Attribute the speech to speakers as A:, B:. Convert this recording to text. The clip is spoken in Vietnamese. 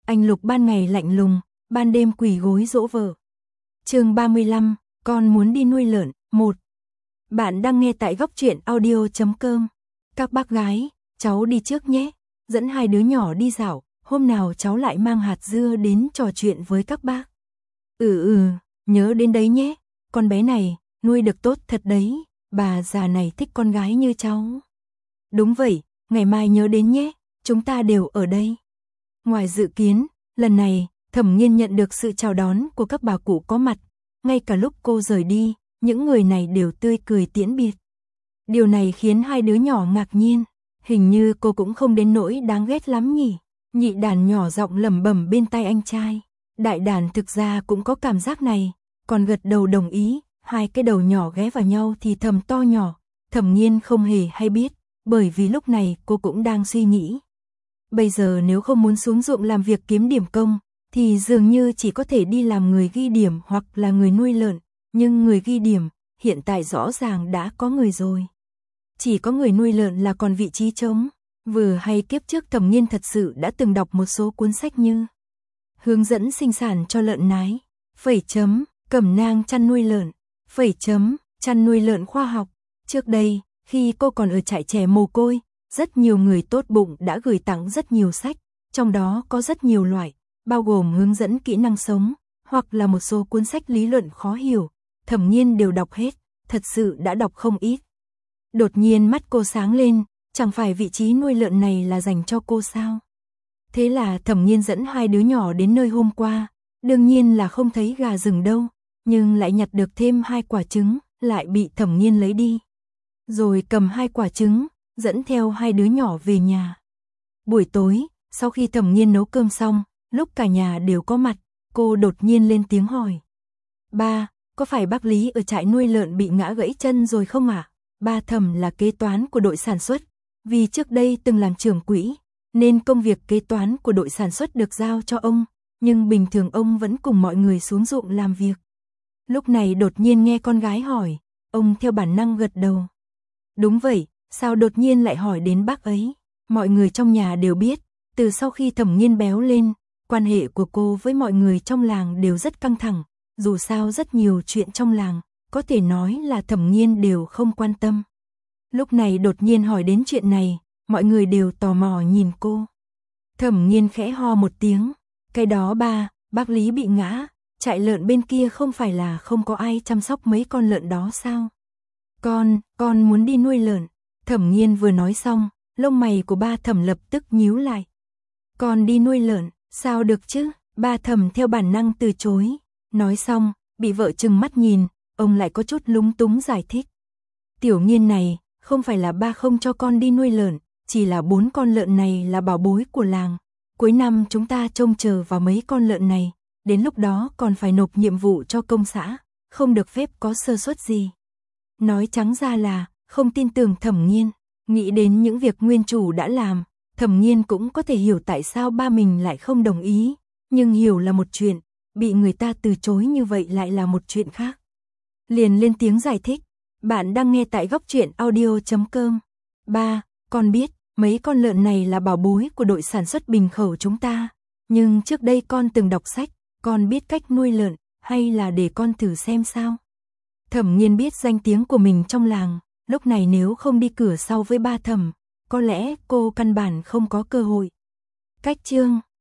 A: Anh Lục ban ngày lạnh lùng, ban đêm quỳ gối dỗ vợ. Chương 35, con muốn đi nuôi lợn. 1. Bạn đang nghe tại góc truyện audio.com. Các bác gái, cháu đi trước nhé, dẫn hai đứa nhỏ đi dạo, hôm nào cháu lại mang hạt dưa đến trò chuyện với các bác. Nhớ đến đấy nhé, con bé này, nuôi được tốt thật đấy, bà già này thích con gái như cháu. Đúng vậy, ngày mai nhớ đến nhé, chúng ta đều ở đây. Ngoài dự kiến, lần này, Thẩm Nghiên nhận được sự chào đón của các bà cụ có mặt, ngay cả lúc cô rời đi, những người này đều tươi cười tiễn biệt. Điều này khiến hai đứa nhỏ ngạc nhiên, hình như cô cũng không đến nỗi đáng ghét lắm nhỉ. Nhị đàn nhỏ giọng lẩm bẩm bên tai anh trai. Đại đàn thực ra cũng có cảm giác này, còn gật đầu đồng ý, hai cái đầu nhỏ ghé vào nhau thì thầm to nhỏ. Thẩm Nghiên không hề hay biết, bởi vì lúc này cô cũng đang suy nghĩ. Bây giờ nếu không muốn xuống ruộng làm việc kiếm điểm công, thì dường như chỉ có thể đi làm người ghi điểm hoặc là người nuôi lợn, nhưng người ghi điểm, hiện tại rõ ràng đã có người rồi. Chỉ có người nuôi lợn là còn vị trí trống. Vừa hay kiếp trước Thẩm Nghiên thật sự đã từng đọc một số cuốn sách như Hướng dẫn sinh sản cho lợn nái, Cẩm nang chăn nuôi lợn, chăn nuôi lợn khoa học. Trước đây, khi cô còn ở trại trẻ mồ côi, rất nhiều người tốt bụng đã gửi tặng rất nhiều sách, trong đó có rất nhiều loại, bao gồm hướng dẫn kỹ năng sống, hoặc là một số cuốn sách lý luận khó hiểu, Thẩm Nghiên đều đọc hết, thật sự đã đọc không ít. Đột nhiên mắt cô sáng lên, chẳng phải vị trí nuôi lợn này là dành cho cô sao? Thế là Thẩm Nghiên dẫn hai đứa nhỏ đến nơi hôm qua, đương nhiên là không thấy gà rừng đâu, nhưng lại nhặt được thêm 2 quả trứng, lại bị Thẩm Nghiên lấy đi. Rồi cầm 2 quả trứng, dẫn theo hai đứa nhỏ về nhà. Buổi tối, sau khi Thẩm Nghiên nấu cơm xong, lúc cả nhà đều có mặt, cô đột nhiên lên tiếng hỏi. Ba, có phải bác Lý ở trại nuôi lợn bị ngã gãy chân rồi không ạ? Ba Thẩm là kế toán của đội sản xuất, vì trước đây từng làm trưởng quỹ, nên công việc kế toán của đội sản xuất được giao cho ông, nhưng bình thường ông vẫn cùng mọi người xuống ruộng làm việc. Lúc này đột nhiên nghe con gái hỏi, ông theo bản năng gật đầu. Đúng vậy, sao đột nhiên lại hỏi đến bác ấy? Mọi người trong nhà đều biết, từ sau khi Thẩm Nghiên béo lên, quan hệ của cô với mọi người trong làng đều rất căng thẳng, dù sao rất nhiều chuyện trong làng, có thể nói là Thẩm Nghiên đều không quan tâm. Lúc này đột nhiên hỏi đến chuyện này, mọi người đều tò mò nhìn cô. Thẩm Nghiên khẽ ho một tiếng, cái đó ba, bác Lý bị ngã, trại lợn bên kia không phải là không có ai chăm sóc mấy con lợn đó sao? Con muốn đi nuôi lợn. Thẩm Nghiên vừa nói xong, lông mày của ba Thẩm lập tức nhíu lại. Con đi nuôi lợn, sao được chứ? Ba Thẩm theo bản năng từ chối. Nói xong, bị vợ trừng mắt nhìn, ông lại có chút lúng túng giải thích. Tiểu Nghiên này, không phải là ba không cho con đi nuôi lợn, chỉ là 4 con lợn này là bảo bối của làng. Cuối năm chúng ta trông chờ vào mấy con lợn này, đến lúc đó còn phải nộp nhiệm vụ cho công xã, không được phép có sơ suất gì. Nói trắng ra là, không tin tưởng Thẩm Nghiên, nghĩ đến những việc nguyên chủ đã làm, Thẩm Nghiên cũng có thể hiểu tại sao ba mình lại không đồng ý, nhưng hiểu là một chuyện, bị người ta từ chối như vậy lại là một chuyện khác. Liền lên tiếng giải thích, bạn đang nghe tại góc truyện audio.com. Ba, con biết, mấy con lợn này là bảo bối của đội sản xuất Bình Khẩu chúng ta, nhưng trước đây con từng đọc sách, con biết cách nuôi lợn, hay là để con thử xem sao? Thẩm Nghiên biết danh tiếng của mình trong làng, lúc này nếu không đi cửa sau với ba Thẩm, có lẽ cô căn bản không có cơ hội. Cách chương